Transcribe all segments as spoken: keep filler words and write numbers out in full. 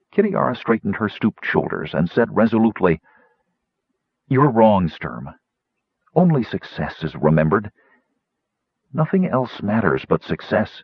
Kitiara straightened her stooped shoulders and said resolutely, "You're wrong, Sturm. Only success is remembered. Nothing else matters but success."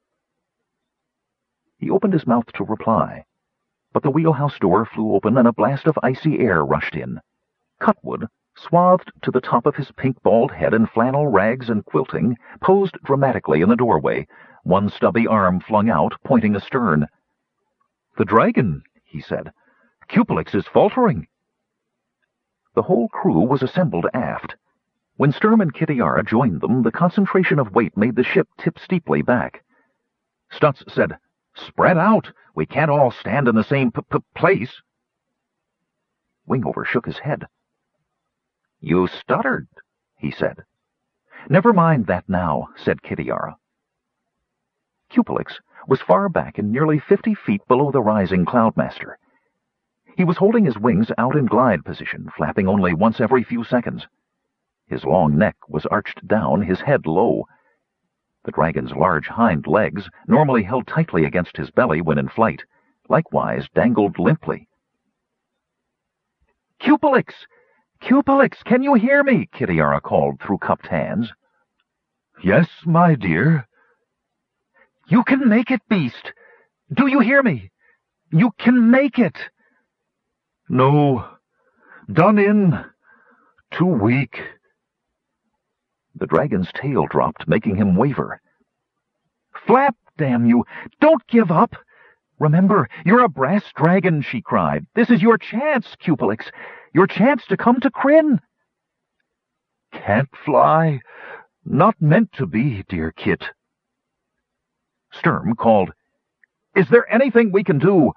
He opened his mouth to reply, but the wheelhouse door flew open and a blast of icy air rushed in. Cutwood, swathed to the top of his pink bald head in flannel rags and quilting, posed dramatically in the doorway, one stubby arm flung out, pointing astern. "The dragon," he said. "Cupelix is faltering." The whole crew was assembled aft. When Sturm and Kitiara joined them, the concentration of weight made the ship tip steeply back. Stutz said, "Spread out! We can't all stand in the same p-p-place." Wingover shook his head. "You stuttered," he said. "Never mind that now," said Kitiara. Cupelix was far back and nearly fifty feet below the rising Cloudmaster. He was holding his wings out in glide position, flapping only once every few seconds. His long neck was arched down, his head low. The dragon's large hind legs, normally held tightly against his belly when in flight, likewise dangled limply. "Cupelix! Cupelix, can you hear me?" Kitiara called through cupped hands. "Yes, my dear." "You can make it, beast! Do you hear me? You can make it!" "No. Done in. Too weak." The dragon's tail dropped, making him waver. "Flap, damn you! Don't give up! Remember, you're a brass dragon," she cried. "This is your chance, Cupelix. Your chance to come to Krynn." "Can't fly. Not meant to be, dear Kit." Sturm called, "Is there anything we can do?"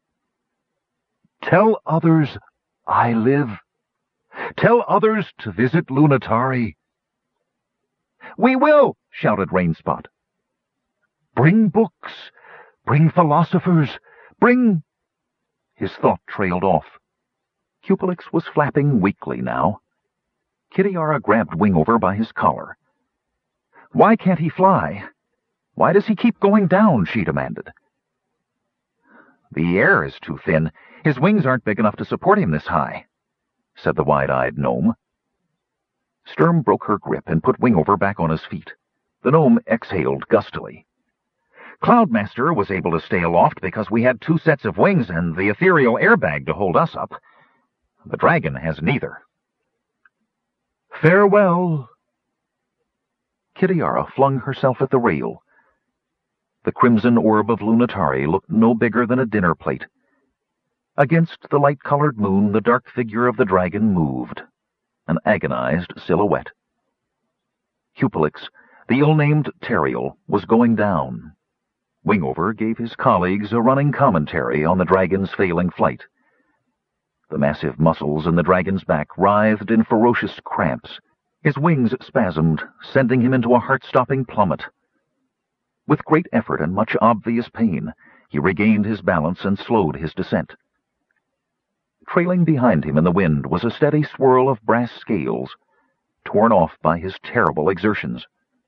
"Tell others I live. Tell others to visit Lunitari." "We will!" shouted Rainspot. "Bring books. Bring philosophers. Bring—" His thought trailed off. Cupelix was flapping weakly now. Kitiara grabbed Wingover by his collar. "Why can't he fly? Why does he keep going down?" she demanded. "The air is too thin. His wings aren't big enough to support him this high," said the wide-eyed gnome. Sturm broke her grip and put Wingover back on his feet. The gnome exhaled gustily. "Cloudmaster was able to stay aloft because we had two sets of wings and the ethereal airbag to hold us up. The dragon has neither." "Farewell." Kitiara flung herself at the rail. The crimson orb of Lunitari looked no bigger than a dinner plate. Against the light-colored moon, the dark figure of the dragon moved, an agonized silhouette. Cupelix, the ill-named Teriel, was going down. Wingover gave his colleagues a running commentary on the dragon's failing flight. The massive muscles in the dragon's back writhed in ferocious cramps. His wings spasmed, sending him into a heart-stopping plummet. With great effort and much obvious pain, he regained his balance and slowed his descent. Trailing behind him in the wind was a steady swirl of brass scales, torn off by his terrible exertions.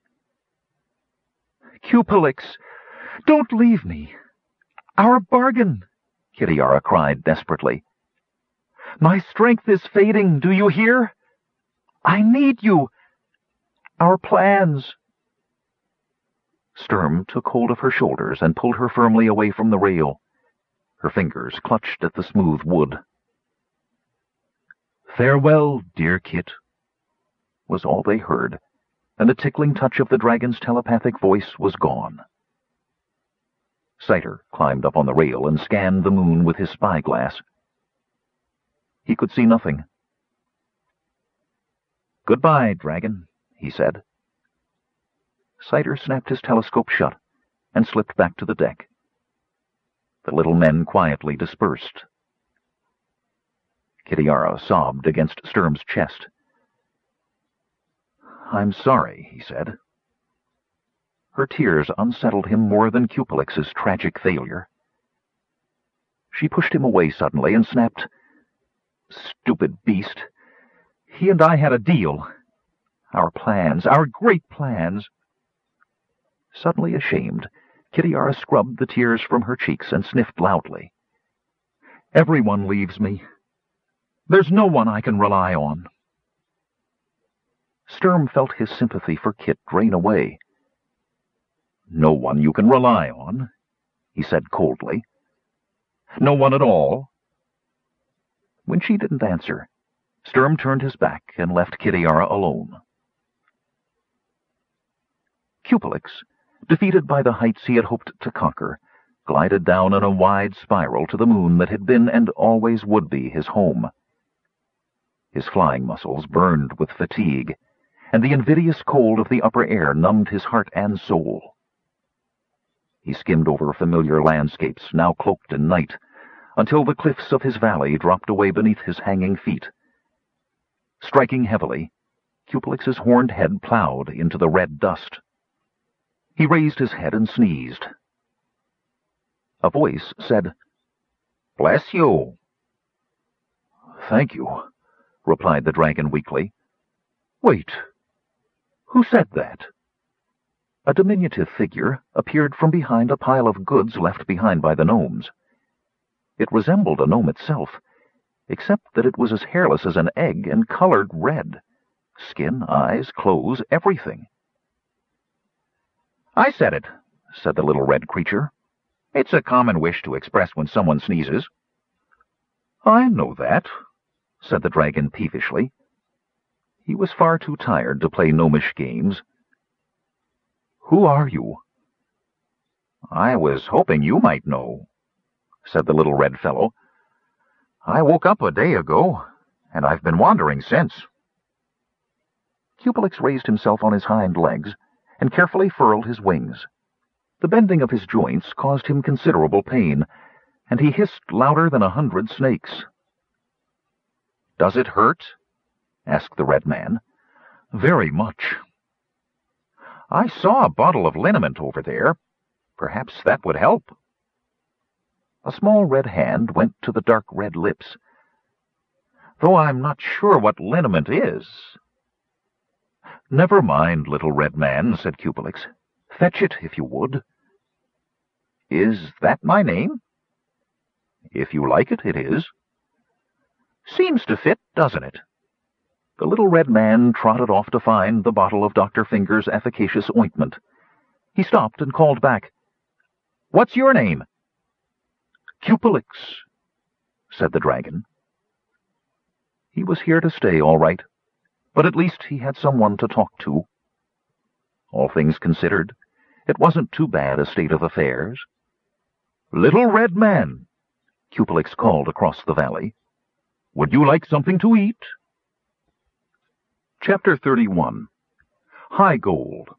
"Cupelix, don't leave me! Our bargain!" Kitiara cried desperately. "My strength is fading, do you hear? I need you! Our plans!" Sturm took hold of her shoulders and pulled her firmly away from the rail. Her fingers clutched at the smooth wood. "Farewell, dear Kit," was all they heard, and the tickling touch of the dragon's telepathic voice was gone. Cider climbed up on the rail and scanned the moon with his spyglass. He could see nothing. "Goodbye, dragon," he said. Cider snapped his telescope shut and slipped back to the deck. The little men quietly dispersed. Kitiara sobbed against Sturm's chest. "I'm sorry," he said. Her tears unsettled him more than Cupelix's tragic failure. She pushed him away suddenly and snapped, "Stupid beast! He and I had a deal. Our plans, our great plans." Suddenly ashamed, Kitiara scrubbed the tears from her cheeks and sniffed loudly. Everyone leaves me. There's no one I can rely on. Sturm felt his sympathy for Kit drain away. No one you can rely on, he said coldly. No one at all? When she didn't answer, Sturm turned his back and left Kitiara alone. Cupelix, defeated by the heights he had hoped to conquer, glided down in a wide spiral to the moon that had been and always would be his home. His flying muscles burned with fatigue, and the invidious cold of the upper air numbed his heart and soul. He skimmed over familiar landscapes, now cloaked in night, until the cliffs of his valley dropped away beneath his hanging feet. Striking heavily, Cupelix's horned head plowed into the red dust. He raised his head and sneezed. A voice said, "Bless you." "Thank you," replied the dragon weakly. "Wait. Who said that?" A diminutive figure appeared from behind a pile of goods left behind by the gnomes. It resembled a gnome itself, except that it was as hairless as an egg and colored red. Skin, eyes, clothes, everything. "I said it," said the little red creature. "It's a common wish to express when someone sneezes." "I know that," said the dragon peevishly. He was far too tired to play gnomish games. "Who are you?" "I was hoping you might know," said the little red fellow. "I woke up a day ago, and I've been wandering since." Cupelix raised himself on his hind legs and carefully furled his wings. The bending of his joints caused him considerable pain, and he hissed louder than a hundred snakes. "Does it hurt?" asked the red man. "Very much." "I saw a bottle of liniment over there. Perhaps that would help." A small red hand went to the dark red lips. "Though I'm not sure what liniment is." "Never mind, little red man," said Cupelix. "Fetch it, if you would." "Is that my name?" "If you like it, it is." "Seems to fit, doesn't it?" The little red man trotted off to find the bottle of Doctor Finger's efficacious ointment. He stopped and called back, "What's your name?" "Cupelix," said the dragon. He was here to stay, all right, but at least he had someone to talk to. All things considered, it wasn't too bad a state of affairs. "Little red man," Cupelix called across the valley, "would you like something to eat?" Chapter thirty-one. High Gold.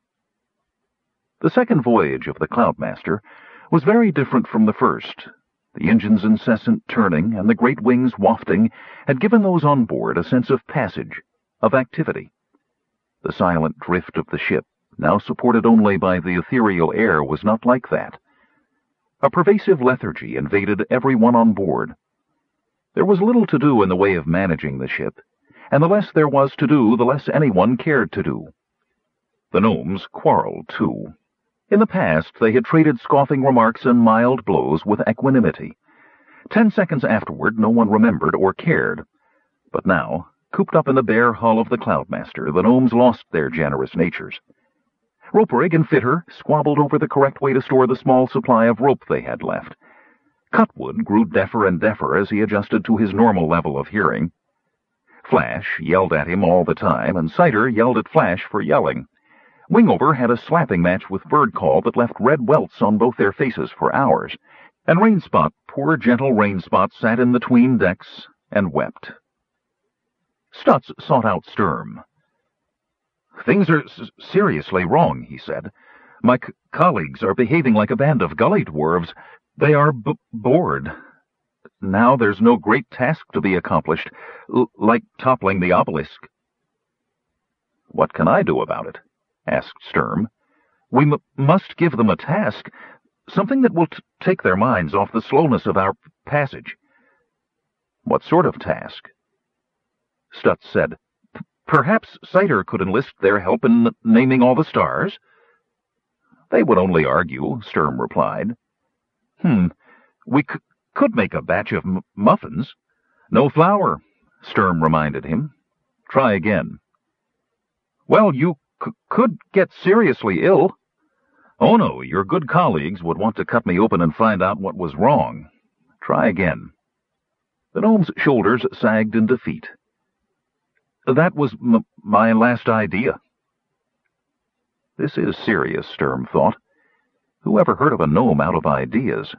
The second voyage of the Cloudmaster was very different from the first. The engine's incessant turning and the great wings wafting had given those on board a sense of passage, of activity. The silent drift of the ship, now supported only by the ethereal air, was not like that. A pervasive lethargy invaded everyone on board. There was little to do in the way of managing the ship, and the less there was to do, the less anyone cared to do. The gnomes quarreled, too. In the past, they had traded scoffing remarks and mild blows with equanimity. Ten seconds afterward, no one remembered or cared. But now, cooped up in the bare hull of the Cloudmaster, the gnomes lost their generous natures. Roperig and Fitter squabbled over the correct way to store the small supply of rope they had left. Cutwood grew deafer and deafer as he adjusted to his normal level of hearing. Flash yelled at him all the time, and Cider yelled at Flash for yelling. Wingover had a slapping match with Birdcall that left red welts on both their faces for hours, and Rainspot, poor gentle Rainspot, sat in the 'tween decks and wept. Stutz sought out Sturm. "Things are s seriously wrong," he said. "My c colleagues are behaving like a band of gully dwarves. They are b bored. Now there's no great task to be accomplished, l like toppling the obelisk." "What can I do about it?" asked Sturm. "We m must give them a task, something that will t take their minds off the slowness of our passage." "What sort of task?" Stutz said, "Perhaps Cider could enlist their help in n naming all the stars." "They would only argue," Sturm replied. Hmm, we c could make a batch of m muffins. No flour, Sturm reminded him. Try again. Well, you c could get seriously ill. Oh no, your good colleagues would want to cut me open and find out what was wrong. Try again. The gnome's shoulders sagged in defeat. That was m my last idea. This is serious, Sturm thought. Who ever heard of a gnome out of ideas?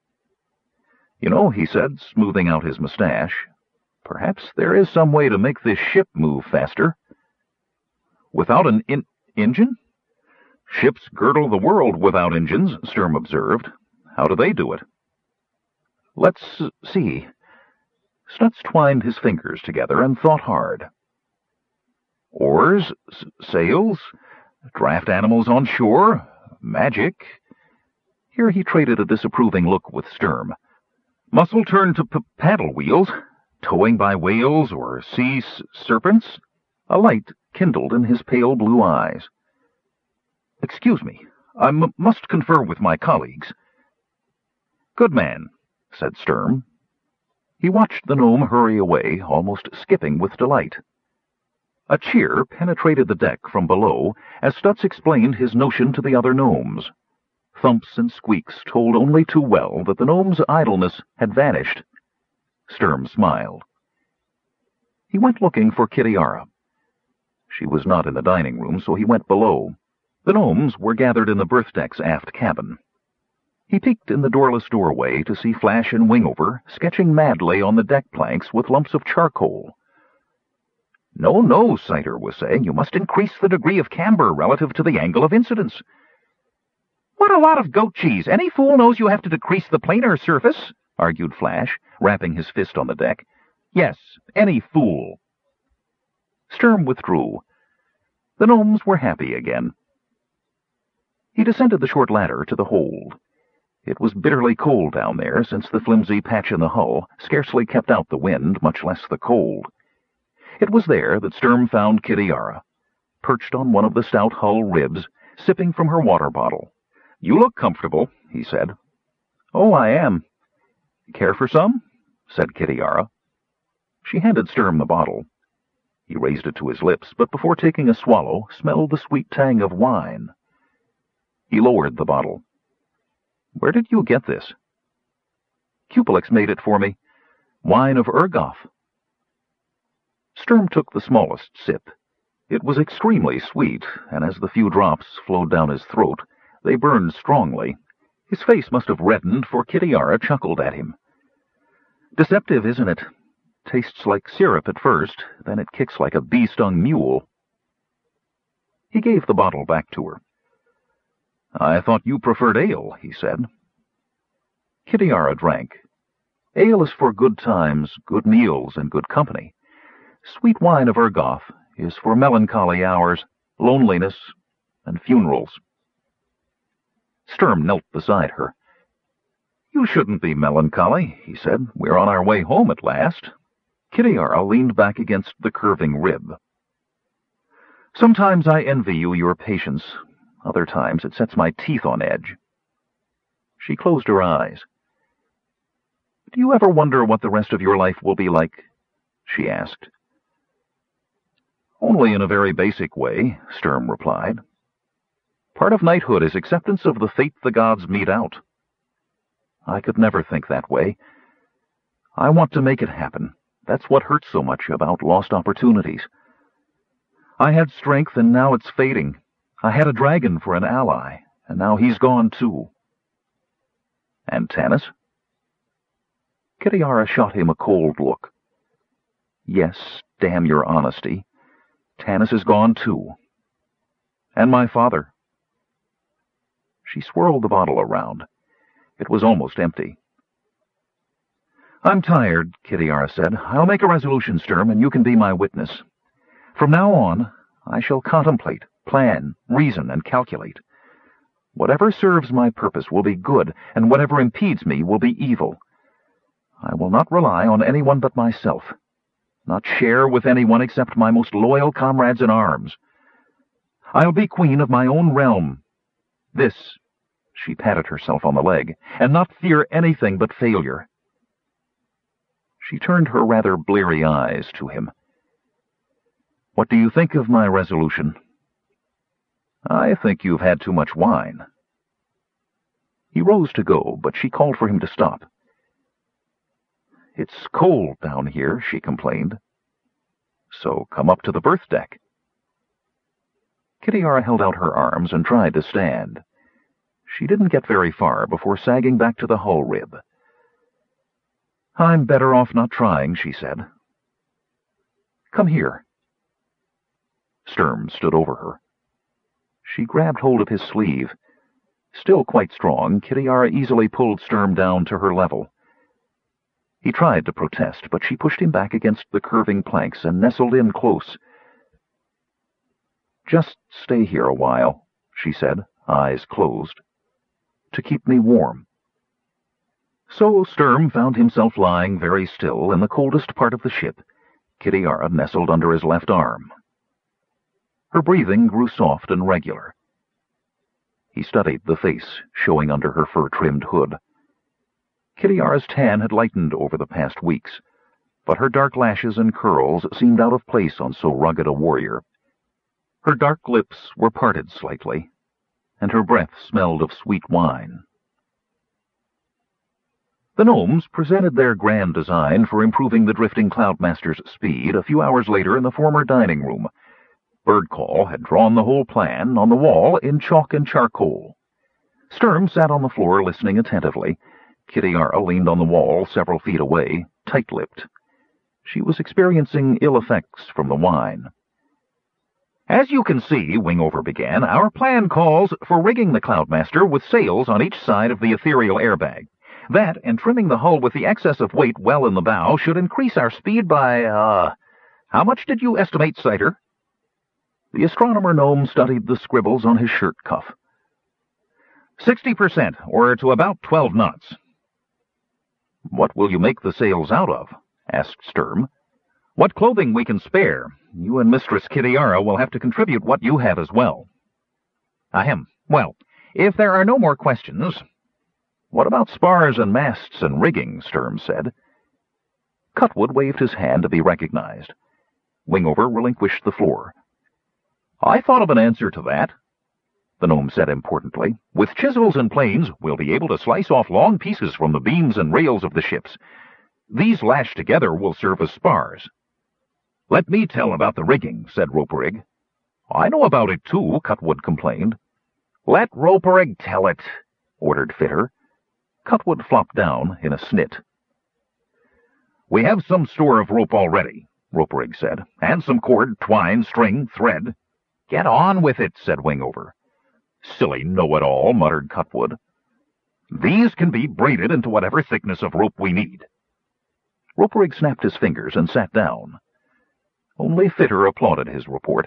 You know, he said, smoothing out his mustache, perhaps there is some way to make this ship move faster. Without an in engine? Ships girdle the world without engines, Sturm observed. How do they do it? Let's see. Snuts twined his fingers together and thought hard. Oars, s sails, draft animals on shore, magic. Here he traded a disapproving look with Sturm. Muscle turned to p paddle wheels, towing by whales or sea s serpents. A light kindled in his pale blue eyes. Excuse me, I m must confer with my colleagues. Good man, said Sturm. He watched the gnome hurry away, almost skipping with delight. A cheer penetrated the deck from below as Stutz explained his notion to the other gnomes. Thumps and squeaks told only too well that the gnome's idleness had vanished. Sturm smiled. He went looking for Kitiara. She was not in the dining room, so he went below. The gnomes were gathered in the berth deck's aft cabin. He peeked in the doorless doorway to see Flash and Wingover sketching madly on the deck planks with lumps of charcoal. No, no, Saiter was saying, you must increase the degree of camber relative to the angle of incidence. What a lot of goat cheese! Any fool knows you have to decrease the planar surface, argued Flash, rapping his fist on the deck. Yes, any fool. Sturm withdrew. The gnomes were happy again. He descended the short ladder to the hold. It was bitterly cold down there, since the flimsy patch in the hull scarcely kept out the wind, much less the cold. It was there that Sturm found Kitiara, perched on one of the stout hull ribs, sipping from her water bottle. You look comfortable, he said. Oh, I am. Care for some? Said Kitiara. She handed Sturm the bottle. He raised it to his lips, but before taking a swallow, smelled the sweet tang of wine. He lowered the bottle. Where did you get this? Cupelix made it for me. Wine of Urgoff. Sturm took the smallest sip. It was extremely sweet, and as the few drops flowed down his throat, they burned strongly. His face must have reddened, for Kitiara chuckled at him. Deceptive, isn't it? Tastes like syrup at first, then it kicks like a bee-stung mule. He gave the bottle back to her. I thought you preferred ale, he said. Kitiara drank. Ale is for good times, good meals, and good company. Sweet wine of Urgoff is for melancholy hours, loneliness, and funerals. Sturm knelt beside her. You shouldn't be melancholy, he said. We're on our way home at last. Kitiara leaned back against the curving rib. Sometimes I envy you your patience. Other times it sets my teeth on edge. She closed her eyes. Do you ever wonder what the rest of your life will be like? She asked. Only in a very basic way, Sturm replied. Part of knighthood is acceptance of the fate the gods mete out. I could never think that way. I want to make it happen. That's what hurts so much about lost opportunities. I had strength, and now it's fading. I had a dragon for an ally, and now he's gone too. And Tanis? Kitiara shot him a cold look. Yes, damn your honesty. Tanis is gone too. And my father. She swirled the bottle around. It was almost empty. I'm tired, Kitiara said. I'll make a resolution, Sturm, and you can be my witness. From now on, I shall contemplate, plan, reason, and calculate. Whatever serves my purpose will be good, and whatever impedes me will be evil. I will not rely on anyone but myself, not share with anyone except my most loyal comrades in arms. I'll be queen of my own realm. This, she patted herself on the leg, and not fear anything but failure. She turned her rather bleary eyes to him. "What do you think of my resolution?" "I think you've had too much wine." He rose to go, but she called for him to stop. "It's cold down here," she complained. "So come up to the berth deck." Kitiara held out her arms and tried to stand. She didn't get very far before sagging back to the hull rib. "I'm better off not trying," she said. "Come here." Sturm stood over her. She grabbed hold of his sleeve. Still quite strong, Kitiara easily pulled Sturm down to her level. He tried to protest, but she pushed him back against the curving planks and nestled in close. "Just stay here a while," she said, eyes closed, "to keep me warm." So Sturm found himself lying very still in the coldest part of the ship, Kitiara nestled under his left arm. Her breathing grew soft and regular. He studied the face showing under her fur-trimmed hood. Kitiara's tan had lightened over the past weeks, but her dark lashes and curls seemed out of place on so rugged a warrior. Her dark lips were parted slightly, and her breath smelled of sweet wine. The gnomes presented their grand design for improving the drifting Cloudmaster's speed a few hours later in the former dining room. Birdcall had drawn the whole plan on the wall in chalk and charcoal. Sturm sat on the floor listening attentively. Kitiara leaned on the wall several feet away, tight-lipped. She was experiencing ill effects from the wine. "As you can see," Wingover began, "our plan calls for rigging the Cloudmaster with sails on each side of the ethereal airbag. That, and trimming the hull with the excess of weight well in the bow, should increase our speed by, uh... how much did you estimate, Cider?" The astronomer gnome studied the scribbles on his shirt cuff. Sixty percent, or to about twelve knots." "What will you make the sails out of?" asked Sturm. "What clothing we can spare. You and Mistress Kitiara will have to contribute what you have as well." "Ahem. Well, if there are no more questions—" "What about spars and masts and rigging?" Sturm said. Cutwood waved his hand to be recognized. Wingover relinquished the floor. "I thought of an answer to that," the gnome said importantly. "With chisels and planes, we'll be able to slice off long pieces from the beams and rails of the ships. These lashed together will serve as spars." "Let me tell about the rigging," said Roperig. "I know about it, too," Cutwood complained. "Let Roperig tell it," ordered Fitter. Cutwood flopped down in a snit. "We have some store of rope already," Roperig said, "and some cord, twine, string, thread." "Get on with it," said Wingover. "Silly know-it-all," muttered Cutwood. "These can be braided into whatever thickness of rope we need." Roperig snapped his fingers and sat down. Only Fitter applauded his report.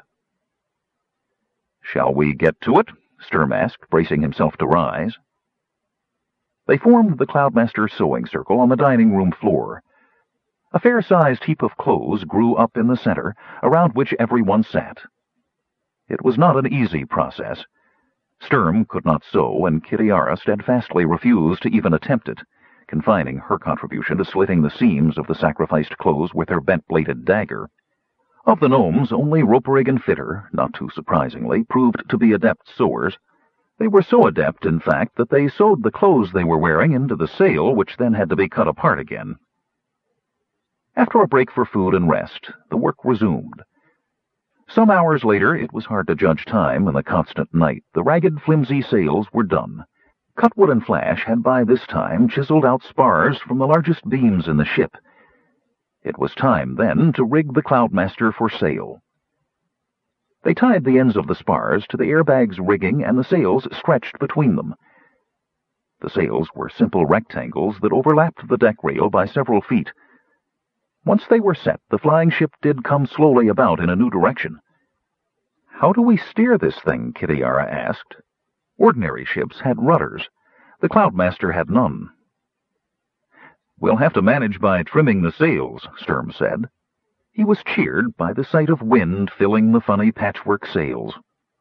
"Shall we get to it?" Sturm asked, bracing himself to rise. They formed the Cloudmaster sewing circle on the dining room floor. A fair-sized heap of clothes grew up in the center, around which everyone sat. It was not an easy process. Sturm could not sew, and Kitiara steadfastly refused to even attempt it, confining her contribution to slitting the seams of the sacrificed clothes with her bent-bladed dagger. Of the gnomes, only Roperig and Fitter, not too surprisingly, proved to be adept sewers. They were so adept, in fact, that they sewed the clothes they were wearing into the sail, which then had to be cut apart again. After a break for food and rest, the work resumed. Some hours later, it was hard to judge time in the constant night, the ragged, flimsy sails were done. Cutwood and Flash had by this time chiseled out spars from the largest beams in the ship. It was time, then, to rig the Cloudmaster for sail. They tied the ends of the spars to the airbag's rigging, and the sails stretched between them. The sails were simple rectangles that overlapped the deck rail by several feet. Once they were set, the flying ship did come slowly about in a new direction. "How do we steer this thing?" Kitiara asked. Ordinary ships had rudders. The Cloudmaster had none. "We'll have to manage by trimming the sails," Sturm said. He was cheered by the sight of wind filling the funny patchwork sails.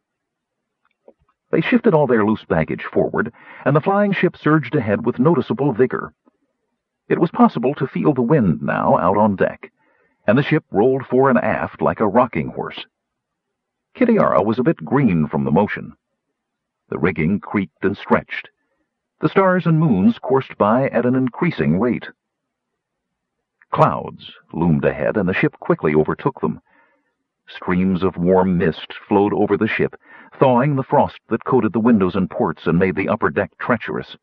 They shifted all their loose baggage forward, and the flying ship surged ahead with noticeable vigor. It was possible to feel the wind now out on deck, and the ship rolled fore and aft like a rocking horse. Kitiara was a bit green from the motion. The rigging creaked and stretched. The stars and moons coursed by at an increasing rate. Clouds loomed ahead, and the ship quickly overtook them. Streams of warm mist flowed over the ship, thawing the frost that coated the windows and ports and made the upper deck treacherous.